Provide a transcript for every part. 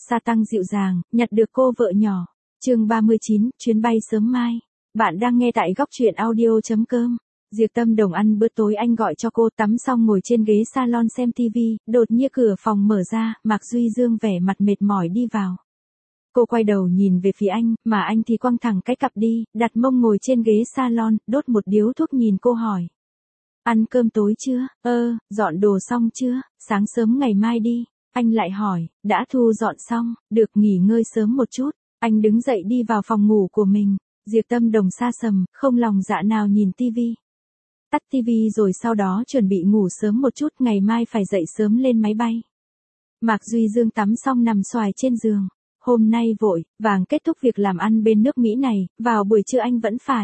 gia tăng dịu dàng, nhặt được cô vợ nhỏ. Chương 39, chuyến bay sớm mai. Bạn đang nghe tại góc truyện audio.com. Diệp Tâm Đồng ăn bữa tối, anh gọi cho cô, tắm xong ngồi trên ghế salon xem tivi, đột nhiên cửa phòng mở ra, Mạc Duy Dương vẻ mặt mệt mỏi đi vào. Cô quay đầu nhìn về phía anh, mà anh thì quăng thẳng cái cặp đi, đặt mông ngồi trên ghế salon, đốt một điếu thuốc nhìn cô hỏi. Ăn cơm tối chưa? Dọn đồ xong chưa? Sáng sớm ngày mai đi. Anh lại hỏi, đã thu dọn xong, được nghỉ ngơi sớm một chút. Anh đứng dậy đi vào phòng ngủ của mình. Diệp Tâm Đồng sa sầm, không lòng dạ nào nhìn tivi. Tắt tivi rồi sau đó chuẩn bị ngủ sớm một chút, ngày mai phải dậy sớm lên máy bay. Mạc Duy Dương tắm xong nằm xoài trên giường. Hôm nay vội vàng kết thúc việc làm ăn bên nước Mỹ này, vào buổi trưa anh vẫn phải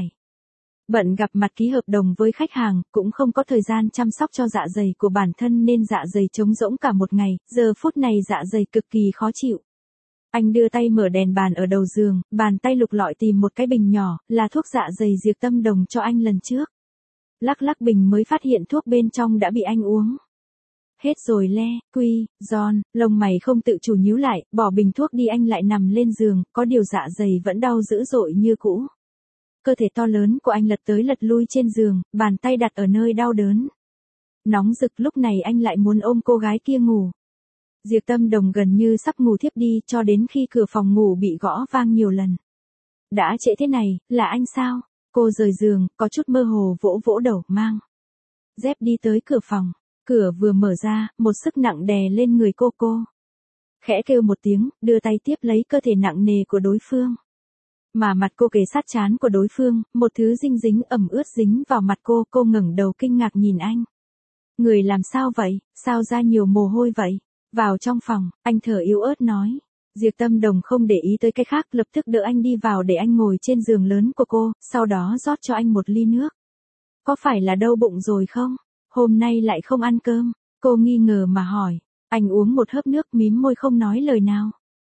bận gặp mặt ký hợp đồng với khách hàng, cũng không có thời gian chăm sóc cho dạ dày của bản thân nên dạ dày trống rỗng cả một ngày, giờ phút này dạ dày cực kỳ khó chịu. Anh đưa tay mở đèn bàn ở đầu giường, bàn tay lục lọi tìm một cái bình nhỏ, là thuốc dạ dày Diệp Tâm Đồng cho anh lần trước. Lắc lắc bình mới phát hiện thuốc bên trong đã bị anh uống hết rồi. John, lông mày không tự chủ nhíu lại, bỏ bình thuốc đi, anh lại nằm lên giường, có điều dạ dày vẫn đau dữ dội như cũ. Cơ thể to lớn của anh lật tới lật lui trên giường, bàn tay đặt ở nơi đau đớn. Nóng rực, lúc này anh lại muốn ôm cô gái kia ngủ. Diệp Tâm Đồng gần như sắp ngủ thiếp đi cho đến khi cửa phòng ngủ bị gõ vang nhiều lần. Đã trễ thế này, là anh sao? Cô rời giường, có chút mơ hồ vỗ vỗ đầu, mang dép đi tới cửa phòng. Cửa vừa mở ra, một sức nặng đè lên người cô. Khẽ kêu một tiếng, đưa tay tiếp lấy cơ thể nặng nề của đối phương. Mà mặt cô kề sát trán của đối phương, một thứ dinh dính ẩm ướt dính vào mặt cô ngẩng đầu kinh ngạc nhìn anh. Người làm sao vậy, sao ra nhiều mồ hôi vậy? Vào trong phòng, anh thở yếu ớt nói. Diệp Tâm Đồng không để ý tới cái khác, lập tức đỡ anh đi vào để anh ngồi trên giường lớn của cô, sau đó rót cho anh một ly nước. Có phải là đau bụng rồi không? Hôm nay lại không ăn cơm. Cô nghi ngờ mà hỏi. Anh uống một hớp nước, mím môi không nói lời nào.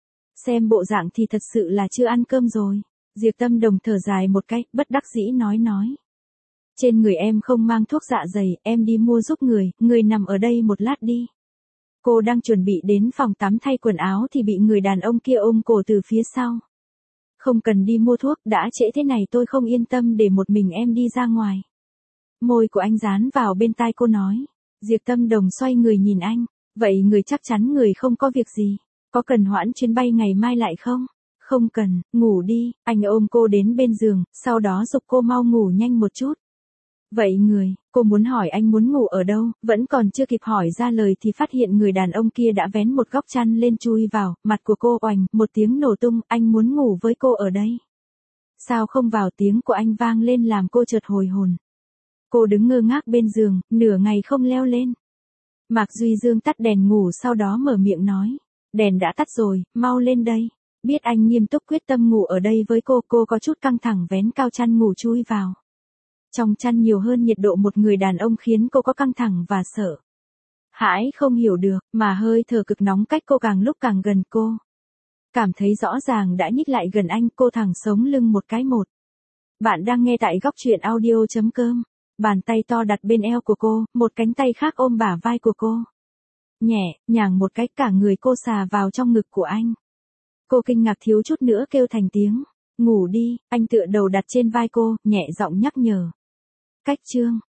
Xem bộ dạng thì thật sự là chưa ăn cơm rồi. Diệp Tâm Đồng thở dài một cái, bất đắc dĩ nói. Trên người em không mang thuốc dạ dày, em đi mua giúp người nằm ở đây một lát đi. Cô đang chuẩn bị đến phòng tắm thay quần áo thì bị người đàn ông kia ôm cổ từ phía sau. Không cần đi mua thuốc, đã trễ thế này tôi không yên tâm để một mình em đi ra ngoài. Môi của anh dán vào bên tai cô nói. Diệp Tâm Đồng xoay người nhìn anh. Vậy người chắc chắn người không có việc gì. Có cần hoãn chuyến bay ngày mai lại không? Không cần, ngủ đi. Anh ôm cô đến bên giường, sau đó giục cô mau ngủ nhanh một chút. Vậy cô muốn hỏi anh muốn ngủ ở đâu, vẫn còn chưa kịp hỏi ra lời thì phát hiện người đàn ông kia đã vén một góc chăn lên chui vào, mặt của cô oành, một tiếng nổ tung, anh muốn ngủ với cô ở đây. Sao không vào, tiếng của anh vang lên làm cô chợt hồi hồn. Cô đứng ngơ ngác bên giường, nửa ngày không leo lên. Mạc Duy Dương tắt đèn ngủ sau đó mở miệng nói. Đèn đã tắt rồi, mau lên đây. Biết anh nghiêm túc quyết tâm ngủ ở đây với cô có chút căng thẳng vén cao chăn ngủ chui vào. Trong chăn nhiều hơn nhiệt độ một người đàn ông khiến cô có căng thẳng và sợ hãi không hiểu được, mà hơi thở cực nóng cách cô càng lúc càng gần cô. Cảm thấy rõ ràng đã nhích lại gần anh, cô thẳng sống lưng một cái một. Bạn đang nghe tại góc truyện audio.com. Bàn tay to đặt bên eo của cô, một cánh tay khác ôm bả vai của cô. Nhẹ nhàng một cái, cả người cô xà vào trong ngực của anh. Cô kinh ngạc thiếu chút nữa kêu thành tiếng. Ngủ đi, anh tựa đầu đặt trên vai cô, nhẹ giọng nhắc nhở. Cách chương